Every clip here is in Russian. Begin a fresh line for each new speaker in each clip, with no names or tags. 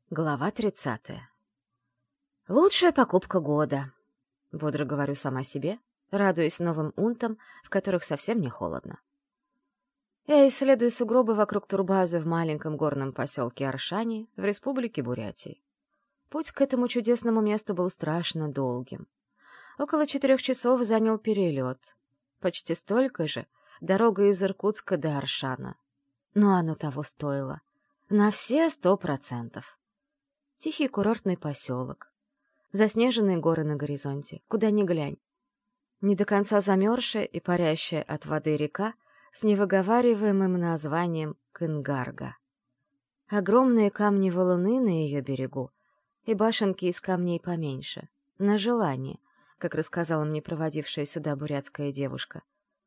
Глава 30. Лучшая покупка года. Бодро говорю сама себе, радуясь новым унтам, в которых совсем не холодно. Я исследую сугробы вокруг турбазы в маленьком горном поселке Аршани в республике Бурятии. Путь к этому чудесному месту был страшно долгим. Около 4 часов занял перелет. Почти столько же дорога из Иркутска до Аршана. Но оно того стоило. На все 100%. Тихий курортный поселок. Заснеженные горы на горизонте, куда ни глянь. Не до конца замерзшая и парящая от воды река с невыговариваемым названием Кынгарга. Огромные камни-валуны на ее берегу и башенки из камней поменьше. На желание, как рассказала мне проводившая сюда бурятская девушка.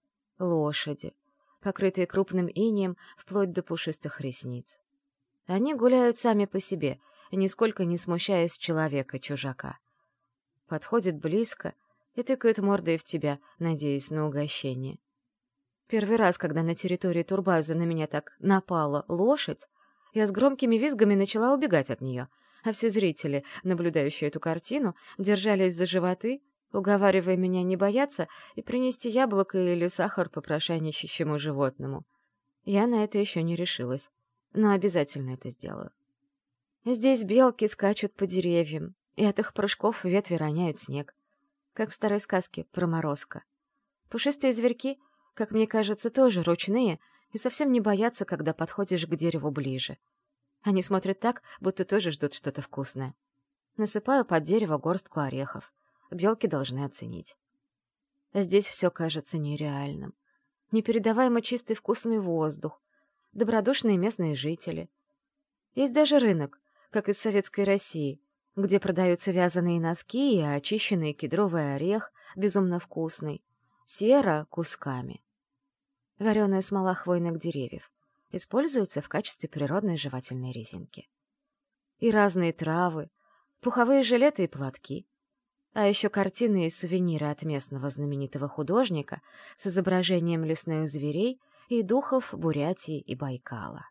Лошади, покрытые крупным инеем вплоть до пушистых ресниц. Они гуляют сами по себе — нисколько не смущаясь человека-чужака. Подходит близко и тыкает мордой в тебя, надеясь на угощение. Первый раз, когда на территории турбазы на меня так напала лошадь, я с громкими визгами начала убегать от нее, а все зрители, наблюдающие эту картину, держались за животы, уговаривая меня не бояться и принести яблоко или сахар попрошайничащему животному. Я на это еще не решилась, но обязательно это сделаю. Здесь белки скачут по деревьям, и от их прыжков ветви роняют снег, как в старой сказке про Морозко. Пушистые зверьки, как мне кажется, тоже ручные и совсем не боятся, когда подходишь к дереву ближе. Они смотрят так, будто тоже ждут что-то вкусное. Насыпаю под дерево горстку орехов. Белки должны оценить. Здесь все кажется нереальным. Непередаваемо чистый вкусный воздух, добродушные местные жители. Есть даже рынок, как из советской России, где продаются вязаные носки и очищенный кедровый орех, безумно вкусный, сера кусками. Вареная смола хвойных деревьев используется в качестве природной жевательной резинки. И разные травы, пуховые жилеты и платки, а еще картины и сувениры от местного знаменитого художника с изображением лесных зверей и духов Бурятии и Байкала.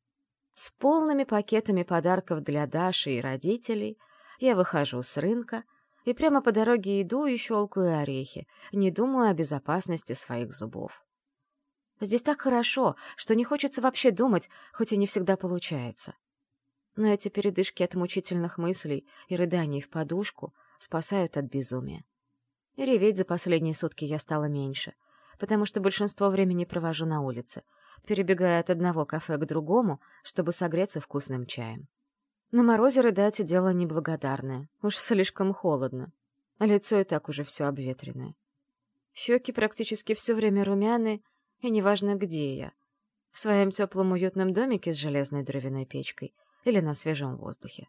С полными пакетами подарков для Даши и родителей я выхожу с рынка и прямо по дороге иду и щелкаю орехи, не думаю о безопасности своих зубов. Здесь так хорошо, что не хочется вообще думать, хоть и не всегда получается. Но эти передышки от мучительных мыслей и рыданий в подушку спасают от безумия. И реветь за последние сутки я стала меньше, потому что большинство времени провожу на улице, перебегая от одного кафе к другому, чтобы согреться вкусным чаем. На морозе рыдать — дело неблагодарное, уж слишком холодно, а лицо и так уже все обветренное. Щеки практически все время румяные, и неважно, где я — в своем теплом уютном домике с железной дровяной печкой или на свежем воздухе.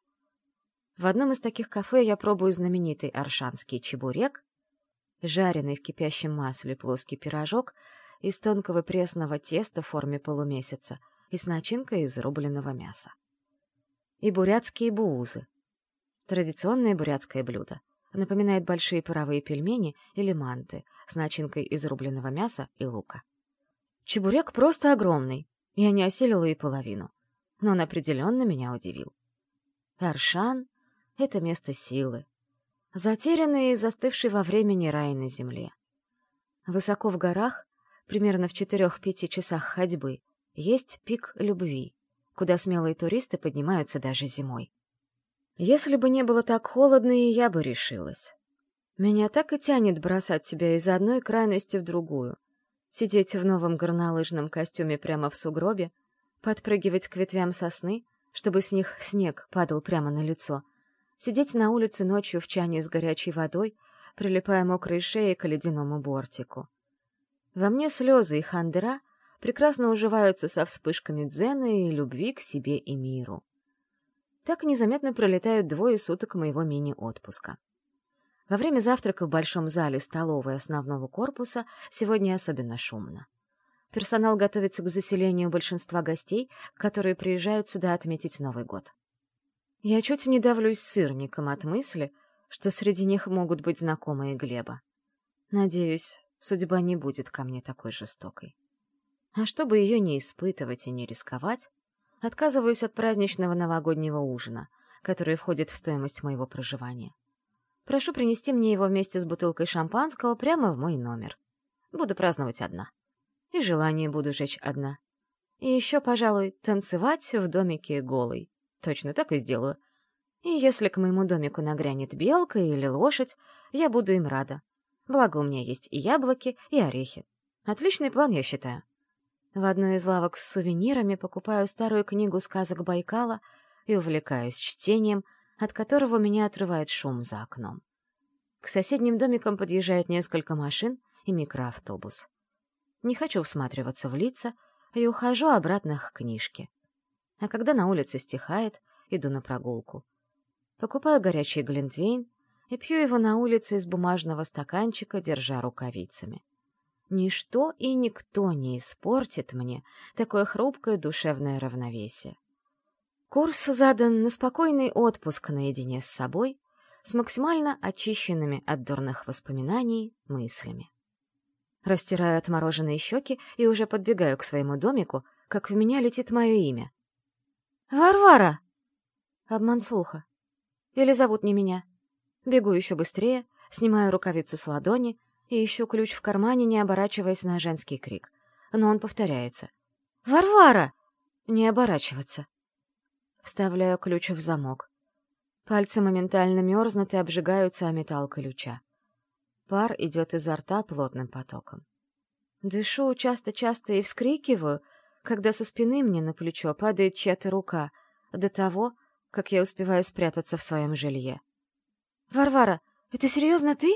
В одном из таких кафе я пробую знаменитый аршанский чебурек, жареный в кипящем масле плоский пирожок из тонкого пресного теста в форме полумесяца и с начинкой из рубленого мяса. И бурятские буузы. Традиционное бурятское блюдо. Напоминает большие паровые пельмени или манты с начинкой из рубленого мяса и лука. Чебурек просто огромный. Я не осилила и половину. Но он определенно меня удивил. Аршан — это место силы. Затерянный и застывший во времени рай на земле. Высоко в горах, примерно в 4-5 часах ходьбы, есть пик любви, куда смелые туристы поднимаются даже зимой. Если бы не было так холодно, и я бы решилась. Меня так и тянет бросать себя из одной крайности в другую, сидеть в новом горнолыжном костюме прямо в сугробе, подпрыгивать к ветвям сосны, чтобы с них снег падал прямо на лицо, сидеть на улице ночью в чане с горячей водой, прилипая мокрой шеей к ледяному бортику. Во мне слезы и хандра прекрасно уживаются со вспышками дзена и любви к себе и миру. Так незаметно пролетают 2 суток моего мини-отпуска. Во время завтрака в большом зале столовой основного корпуса сегодня особенно шумно. Персонал готовится к заселению большинства гостей, которые приезжают сюда отметить Новый год. Я чуть не давлюсь сырником от мысли, что среди них могут быть знакомые Глеба. Надеюсь, судьба не будет ко мне такой жестокой. А чтобы ее не испытывать и не рисковать, отказываюсь от праздничного новогоднего ужина, который входит в стоимость моего проживания. Прошу принести мне его вместе с бутылкой шампанского прямо в мой номер. Буду праздновать одна. И желание буду жечь одна. И еще, пожалуй, танцевать в домике голой. Точно так и сделаю. И если к моему домику нагрянет белка или лошадь, я буду им рада. Благо у меня есть и яблоки, и орехи. Отличный план, я считаю. В одной из лавок с сувенирами покупаю старую книгу сказок Байкала и увлекаюсь чтением, от которого меня отрывает шум за окном. К соседним домикам подъезжают несколько машин и микроавтобус. Не хочу всматриваться в лица и ухожу обратно к книжке. А когда на улице стихает, иду на прогулку. Покупаю горячий глинтвейн и пью его на улице из бумажного стаканчика, держа рукавицами. Ничто и никто не испортит мне такое хрупкое душевное равновесие. Курс задан на спокойный отпуск наедине с собой, с максимально очищенными от дурных воспоминаний мыслями. Растираю отмороженные щеки и уже подбегаю к своему домику, как в меня летит мое имя. «Варвара!» Обман слуха. Или зовут не меня. Бегу еще быстрее, снимаю рукавицу с ладони и ищу ключ в кармане, не оборачиваясь на женский крик. Но он повторяется. «Варвара!» Не оборачиваться. Вставляю ключ в замок. Пальцы моментально мерзнут и обжигаются о металл ключа. Пар идет изо рта плотным потоком. Дышу часто-часто и вскрикиваю, когда со спины мне на плечо падает чья-то рука, до того, как я успеваю спрятаться в своем жилье. «Варвара, это серьезно ты?»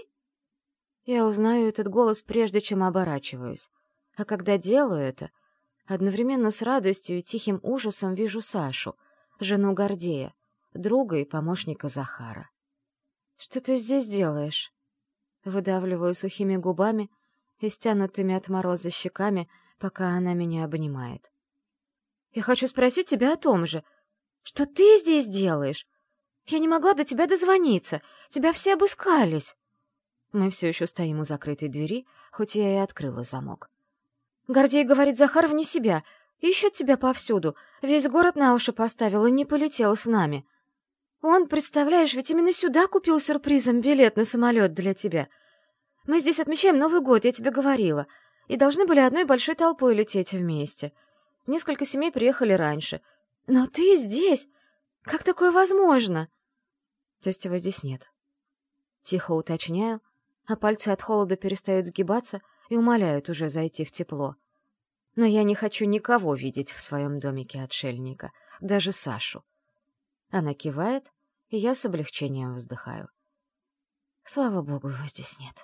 Я узнаю этот голос, прежде чем оборачиваюсь. А когда делаю это, одновременно с радостью и тихим ужасом вижу Сашу, жену Гордея, друга и помощника Захара. «Что ты здесь делаешь?» Выдавливаю сухими губами и стянутыми от мороза щеками, пока она меня обнимает. «Я хочу спросить тебя о том же. Что ты здесь делаешь? Я не могла до тебя дозвониться. Тебя все обыскались». Мы все еще стоим у закрытой двери, хоть я и открыла замок. «Гордей говорит, Захар вне себя. Ищет тебя повсюду. Весь город на уши поставил и не полетел с нами. Он, представляешь, ведь именно сюда купил сюрпризом билет на самолет для тебя. Мы здесь отмечаем Новый год, я тебе говорила, и должны были одной большой толпой лететь вместе. Несколько семей приехали раньше. Но ты здесь? Как такое возможно?» «То есть его здесь нет?» Тихо уточняю, а пальцы от холода перестают сгибаться и умоляют уже зайти в тепло. Но я не хочу никого видеть в своем домике отшельника, даже Сашу. Она кивает, и я с облегчением вздыхаю. Слава богу, его здесь нет.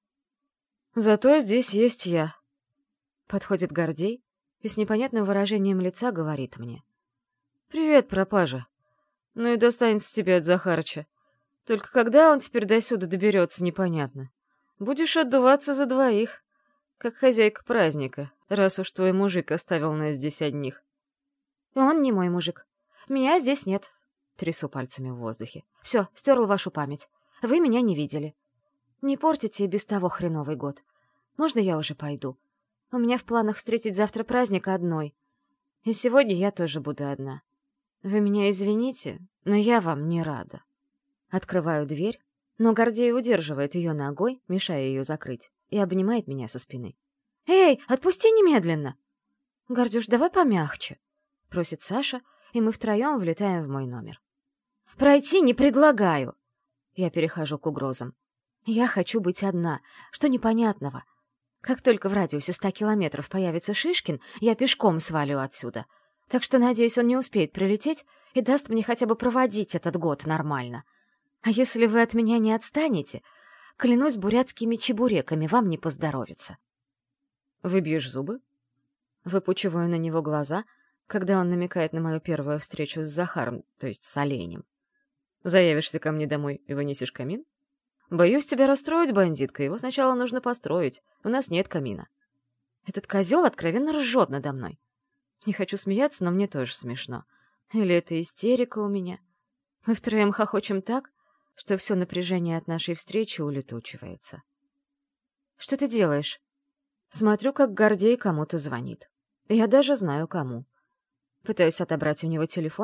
Зато здесь есть я. Подходит Гордей и с непонятным выражением лица говорит мне. «Привет, пропажа. Ну и достанется тебе от Захарыча. Только когда он теперь до сюда доберется, непонятно. Будешь отдуваться за двоих, как хозяйка праздника, раз уж твой мужик оставил нас здесь одних». «Он не мой мужик. Меня здесь нет». Трясу пальцами в воздухе. «Все, стерла вашу память. Вы меня не видели. Не портите и без того хреновый год. Можно я уже пойду? У меня в планах встретить завтра праздник одной. И сегодня я тоже буду одна. Вы меня извините, но я вам не рада». Открываю дверь, но Гордей удерживает ее ногой, мешая ее закрыть, и обнимает меня со спины. «Эй, отпусти немедленно!» «Гордюш, давай помягче», — просит Саша, и мы втроем влетаем в мой номер. «Пройти не предлагаю!» Я перехожу к угрозам. «Я хочу быть одна. Что непонятного? Как только в радиусе 100 километров появится Шишкин, я пешком свалю отсюда. Так что, надеюсь, он не успеет прилететь и даст мне хотя бы проводить этот год нормально. А если вы от меня не отстанете, клянусь бурятскими чебуреками, вам не поздоровится». «Выбьешь зубы?» Выпучиваю на него глаза, когда он намекает на мою первую встречу с Захаром, то есть с оленем. «Заявишься ко мне домой и вынесешь камин? Боюсь тебя расстроить, бандитка, его сначала нужно построить, у нас нет камина». Этот козел откровенно ржет надо мной. Не хочу смеяться, но мне тоже смешно. Или это истерика у меня? Мы втроем хохочем так, что все напряжение от нашей встречи улетучивается. «Что ты делаешь?» Смотрю, как Гордей кому-то звонит. Я даже знаю, кому. Пытаюсь отобрать у него телефон,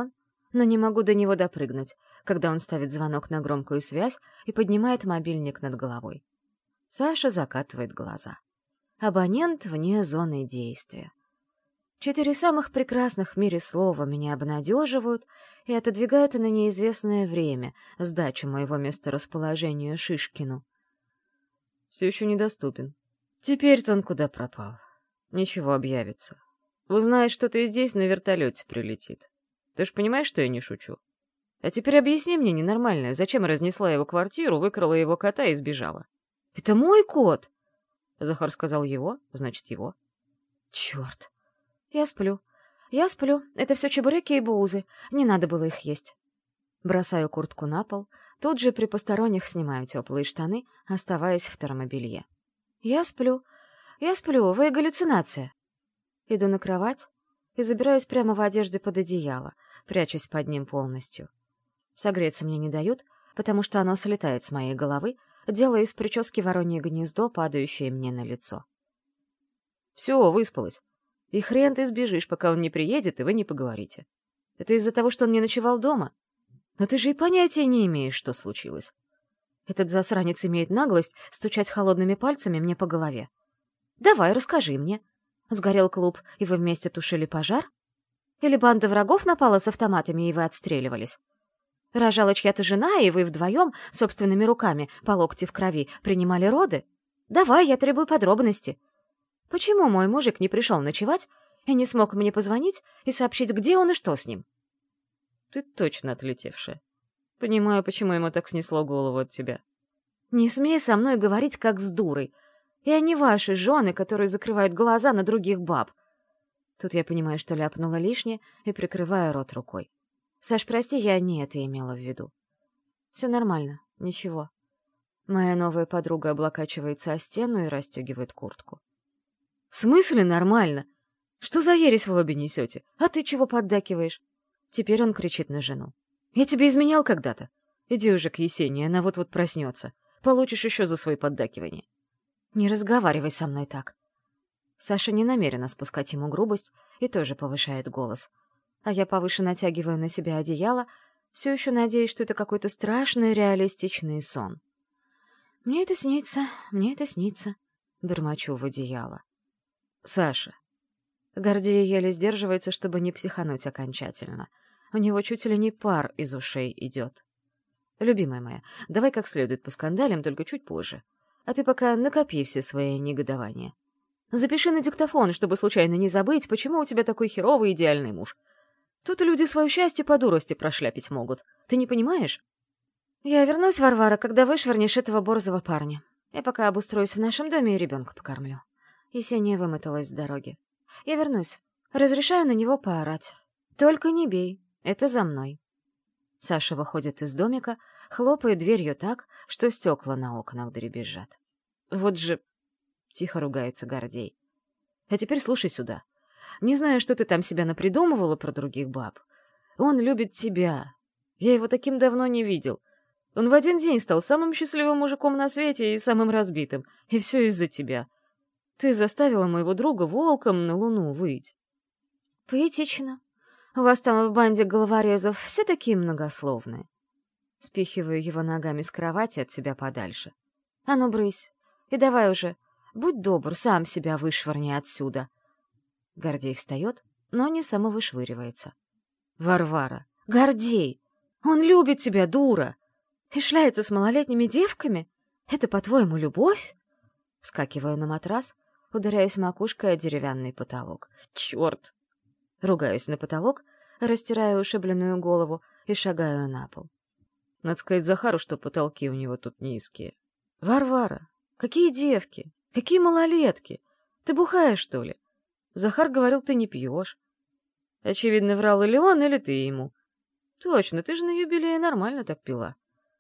но не могу до него допрыгнуть, когда он ставит звонок на громкую связь и поднимает мобильник над головой. Саша закатывает глаза. Абонент вне зоны действия. 4 самых прекрасных в мире слова меня обнадеживают и отодвигают на неизвестное время сдачу моего месторасположения Шишкину. Все еще недоступен. Теперь-то он куда пропал? Ничего, объявится. Узнает, что ты здесь, на вертолете прилетит. Ты ж понимаешь, что я не шучу? А теперь объясни мне, ненормальное, зачем разнесла его квартиру, выкрала его кота и сбежала? — Это мой кот! Захар сказал его, значит, его. Черт! Я сплю. Это все чебуреки и бузы. Не надо было их есть. Бросаю куртку на пол, тут же при посторонних снимаю теплые штаны, оставаясь в термобелье. Я сплю, вы галлюцинация. Иду на кровать и забираюсь прямо в одежде под одеяло, прячусь под ним полностью. Согреться мне не дают, потому что оно слетает с моей головы, делая из прически воронье гнездо, падающее мне на лицо. Все, выспалась. И хрен ты сбежишь, пока он не приедет, и вы не поговорите. Это из-за того, что он не ночевал дома? Но ты же и понятия не имеешь, что случилось. Этот засранец имеет наглость стучать холодными пальцами мне по голове. Давай, расскажи мне. Сгорел клуб, и вы вместе тушили пожар? Или банда врагов напала с автоматами, и вы отстреливались? Рожала чья-то жена, и вы вдвоем, собственными руками, по локти в крови, принимали роды? Давай, я требую подробности. Почему мой мужик не пришел ночевать и не смог мне позвонить и сообщить, где он и что с ним? Ты точно отлетевшая. Понимаю, почему ему так снесло голову от тебя. Не смей со мной говорить, как с дурой. И они ваши жены, которые закрывают глаза на других баб. Тут я понимаю, что ляпнула лишнее, и прикрываю рот рукой. Саш, прости, я не это имела в виду. Все нормально, ничего. Моя новая подруга облокачивается о стену и расстегивает куртку. В смысле нормально? Что за ересь вы обе несете? А ты чего поддакиваешь? Теперь он кричит на жену. Я тебе изменял когда-то. Иди уже к Есении, она вот-вот проснется. Получишь еще за свои поддакивания. Не разговаривай со мной так. Саша не намерена спускать ему грубость и тоже повышает голос. А я повыше натягиваю на себя одеяло, все еще надеюсь, что это какой-то страшный реалистичный сон. Мне это снится, бормочу в одеяло. Саша. Гордей еле сдерживается, чтобы не психануть окончательно. У него чуть ли не пар из ушей идет. Любимая моя, давай как следует поскандалим, только чуть позже. А ты пока накопи все свои негодования. Запиши на диктофон, чтобы случайно не забыть, почему у тебя такой херовый идеальный муж. Тут люди свое счастье по дурости прошляпить могут. Ты не понимаешь? Я вернусь, Варвара, когда вышвырнешь этого борзого парня. Я пока обустроюсь в нашем доме и ребенка покормлю. Есения вымоталась с дороги. Я вернусь. Разрешаю на него поорать. Только не бей. Это за мной. Саша выходит из домика, хлопает дверью так, что стекла на окнах дребезжат. Вот же... Тихо ругается Гордей. А теперь слушай сюда. Не знаю, что ты там себя напридумывала про других баб. Он любит тебя. Я его таким давно не видел. Он в один день стал самым счастливым мужиком на свете и самым разбитым. И все из-за тебя. Ты заставила моего друга волком на луну выйти. Поэтично. У вас там в банде головорезов все такие многословные. Спихиваю его ногами с кровати от себя подальше. А ну, брысь. И давай уже, будь добр, сам себя вышвырни отсюда. Гордей встает, но не самовышвыривается. Варвара. Гордей! Он любит тебя, дура! И шляется с малолетними девками? Это, по-твоему, любовь? Вскакиваю на матрас, ударяясь макушкой о деревянный потолок. Черт! Ругаюсь на потолок, растираю ушибленную голову и шагаю на пол. Надо сказать Захару, что потолки у него тут низкие. Варвара, какие девки? Какие малолетки? Ты бухаешь, что ли? Захар говорил, ты не пьешь. Очевидно, врал или он, или ты ему. Точно, ты же на юбилее нормально так пила.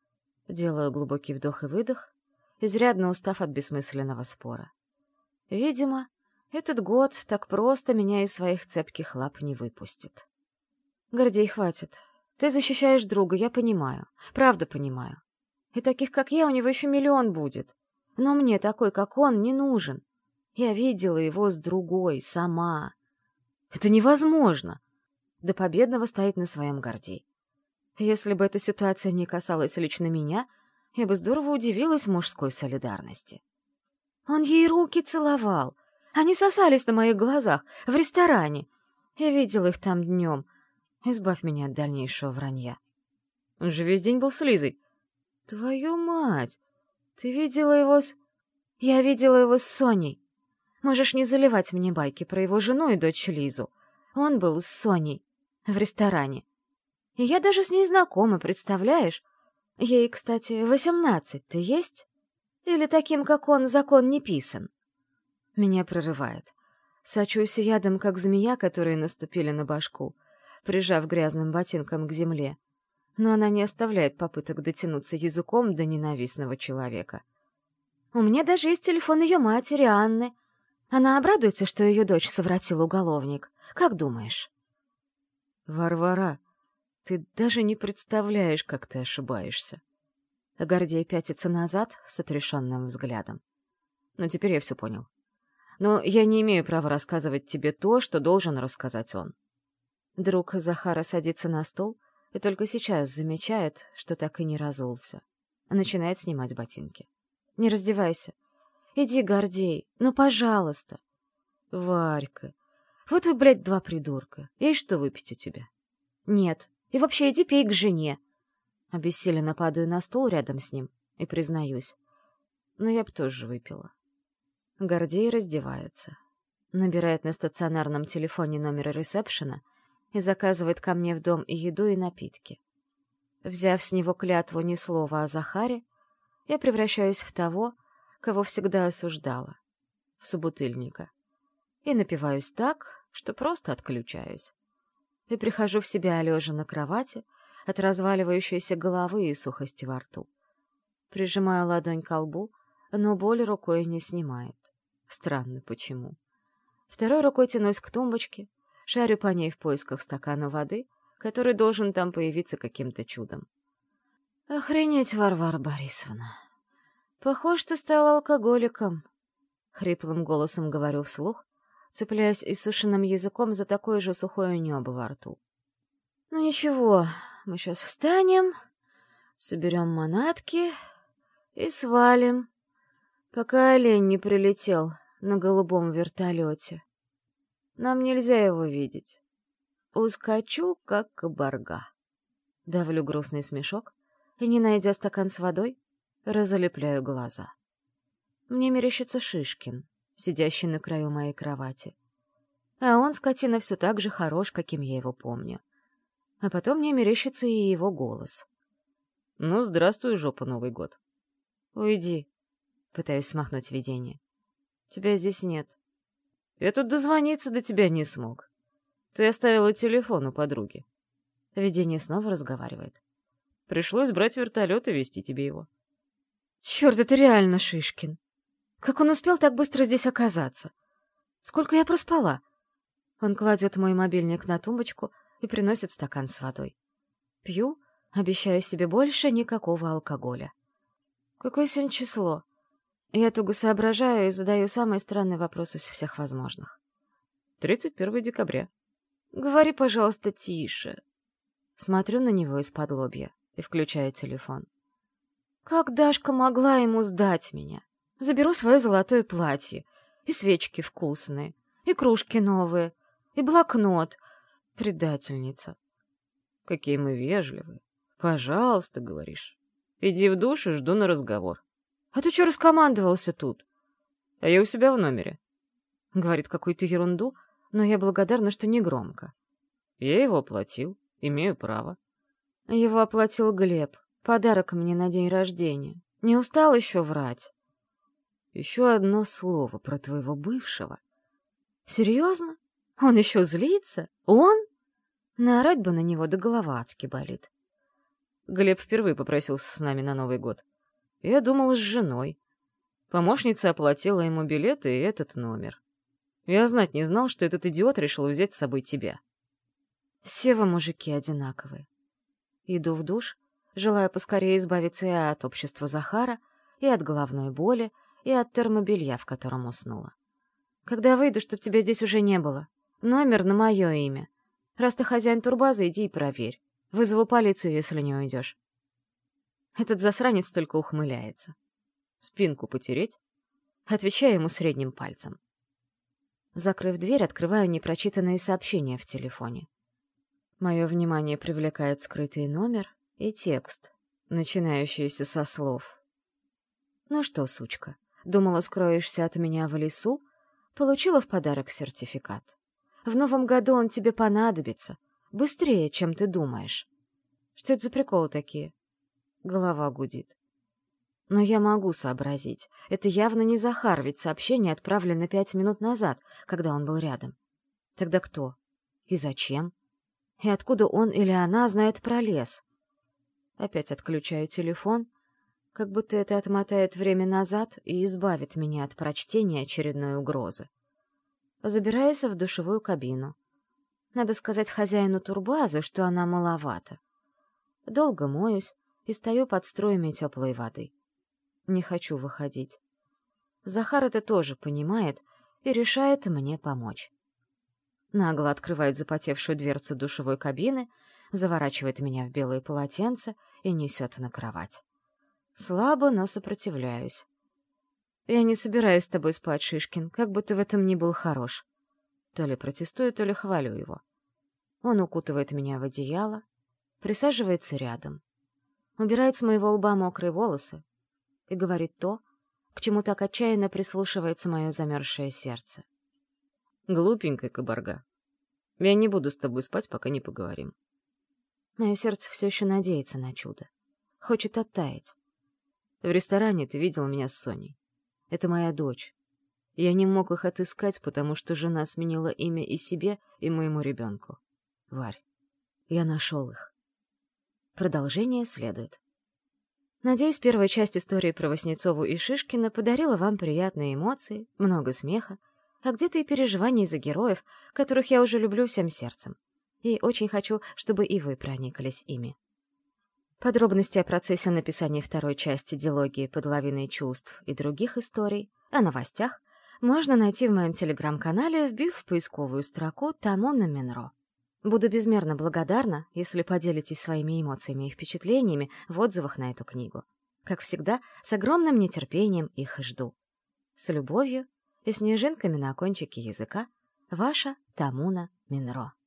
Делаю глубокий вдох и выдох, изрядно устав от бессмысленного спора. Видимо, этот год так просто меня из своих цепких лап не выпустит. Гордей, хватит. Ты защищаешь друга, я понимаю. Правда понимаю. И таких, как я, у него еще миллион будет. Но мне такой, как он, не нужен. Я видела его с другой, сама. Это невозможно. до победного стоит на своем Гордей. Если бы эта ситуация не касалась лично меня, я бы здорово удивилась мужской солидарности. Он ей руки целовал. Они сосались на моих глазах, в ресторане. Я видела их там днем. Избавь меня от дальнейшего вранья. Он же весь день был с Лизой. Твою мать! Ты видела его с... Я видела его с Соней. Можешь не заливать мне байки про его жену и дочь Лизу. Он был с Соней. В ресторане. И я даже с ней знакома, представляешь? Ей, кстати, 18-то есть? Или таким, как он, закон не писан? Меня прорывает. Сочусь ядом, как змея, которые наступили на башку, прижав грязным ботинком к земле. Но она не оставляет попыток дотянуться языком до ненавистного человека. У меня даже есть телефон ее матери, Анны. Она обрадуется, что ее дочь совратил уголовник. Как думаешь? Варвара, ты даже не представляешь, как ты ошибаешься. Гордей пятится назад с отрешенным взглядом. Но теперь я все понял. Но я не имею права рассказывать тебе то, что должен рассказать он. Друг Захара садится на стол и только сейчас замечает, что так и не разулся. Начинает снимать ботинки. Не раздевайся. Иди, Гордей, ну, пожалуйста. Варька, вот вы, блядь, два придурка. Есть что выпить у тебя? Нет. И вообще иди пей к жене. Обессиленно падаю на стул рядом с ним и признаюсь. Но я б тоже выпила. Гордей раздевается. Набирает на стационарном телефоне номер ресепшена и заказывает ко мне в дом и еду, и напитки. Взяв с него клятву ни слова о Захаре, я превращаюсь в того, кого всегда осуждала, в собутыльника. И напиваюсь так, что просто отключаюсь. И прихожу в себя лежа на кровати от разваливающейся головы и сухости во рту. Прижимаю ладонь ко лбу, но боль рукой не снимает. Странно, почему. Второй рукой тянусь к тумбочке, шарю по ней в поисках стакана воды, который должен там появиться каким-то чудом. «Охренеть, Варвара Борисовна! Похож, ты стала алкоголиком!» Хриплым голосом говорю вслух, цепляясь иссушенным языком за такое же сухое небо во рту. «Ну ничего, мы сейчас встанем, соберем манатки и свалим, пока олень не прилетел на голубом вертолете. Нам нельзя его видеть. Ускочу, как кабарга». Давлю грустный смешок и, не найдя стакан с водой, разлепляю глаза. Мне мерещится Шишкин, сидящий на краю моей кровати. А он, скотина, все так же хорош, каким я его помню. А потом мне мерещится и его голос. «Ну, здравствуй, жопа, Новый год». «Уйди», — пытаюсь смахнуть видение. «Тебя здесь нет». «Я тут дозвониться до тебя не смог. Ты оставила телефон у подруги». Видение снова разговаривает. «Пришлось брать вертолет и везти тебе его». «Черт, это реально Шишкин! Как он успел так быстро здесь оказаться? Сколько я проспала?» Он кладет мой мобильник на тумбочку и приносит стакан с водой. Пью, обещаю себе больше никакого алкоголя. Какое сегодня число? Я туго соображаю и задаю самый странный вопрос из всех возможных. 31 декабря. Говори, пожалуйста, тише. Смотрю на него из-под лобья и включаю телефон. Как Дашка могла ему сдать меня? Заберу свое золотое платье, и свечки вкусные, и кружки новые, и блокнот. Предательница. Какие мы вежливые. Пожалуйста, говоришь. Иди в душ и жду на разговор. А ты что раскомандовался тут? А я у себя в номере. Говорит какую-то ерунду, но я благодарна, что не громко. Я его оплатил, имею право. Его оплатил Глеб. Подарок мне на день рождения. Не устал еще врать? Еще одно слово про твоего бывшего. Серьезно? Он еще злится? Он? Наорать бы на него, да голова адски болит. Глеб впервые попросился с нами на Новый год. Я думал, с женой. Помощница оплатила ему билеты и этот номер. Я знать не знал, что этот идиот решил взять с собой тебя. Все вы, мужики, одинаковые. Иду в душ, желая поскорее избавиться и от общества Захара, и от головной боли, и от термобелья, в котором уснула. Когда выйду, чтоб тебя здесь уже не было. Номер на мое имя. Раз ты хозяин турбазы, иди и проверь. Вызову полицию, если не уйдешь. Этот засранец только ухмыляется. Спинку потереть? Отвечаю ему средним пальцем. Закрыв дверь, открываю непрочитанные сообщения в телефоне. Мое внимание привлекает скрытый номер и текст, начинающийся со слов. «Ну что, сучка, думала, скроешься от меня в лесу? Получила в подарок сертификат. В новом году он тебе понадобится. Быстрее, чем ты думаешь». Что это за приколы такие? Голова гудит. Но я могу сообразить. Это явно не Захар, ведь сообщение отправлено 5 минут назад, когда он был рядом. Тогда кто? И зачем? И откуда он или она знает про лес? Опять отключаю телефон, как будто это отмотает время назад и избавит меня от прочтения очередной угрозы. Забираюсь в душевую кабину. Надо сказать хозяину турбазы, что она маловата. Долго моюсь и стою под струями теплой воды. Не хочу выходить. Захар это тоже понимает и решает мне помочь. Нагло открывает запотевшую дверцу душевой кабины, заворачивает меня в белое полотенце и несет на кровать. Слабо, но сопротивляюсь. Я не собираюсь с тобой спать, Шишкин, как бы ты в этом ни был хорош. То ли протестую, то ли хвалю его. Он укутывает меня в одеяло, присаживается рядом, убирает с моего лба мокрые волосы и говорит то, к чему так отчаянно прислушивается мое замерзшее сердце. Глупенькая кабарга. Я не буду с тобой спать, пока не поговорим. Мое сердце все еще надеется на чудо. Хочет оттаять. В ресторане ты видел меня с Соней. Это моя дочь. Я не мог их отыскать, потому что жена сменила имя и себе, и моему ребенку. Варь, я нашел их. Продолжение следует. Надеюсь, первая часть истории про Васнецову и Шишкина подарила вам приятные эмоции, много смеха, а где-то и переживаний за героев, которых я уже люблю всем сердцем. И очень хочу, чтобы и вы прониклись ими. Подробности о процессе написания второй части дилогии «Под лавиной чувств» и других историй, о новостях, можно найти в моем телеграм-канале, вбив в поисковую строку «Тамуна Минро». Буду безмерно благодарна, если поделитесь своими эмоциями и впечатлениями в отзывах на эту книгу. Как всегда, с огромным нетерпением их жду. С любовью и снежинками на кончике языка, ваша Тамуна Минро.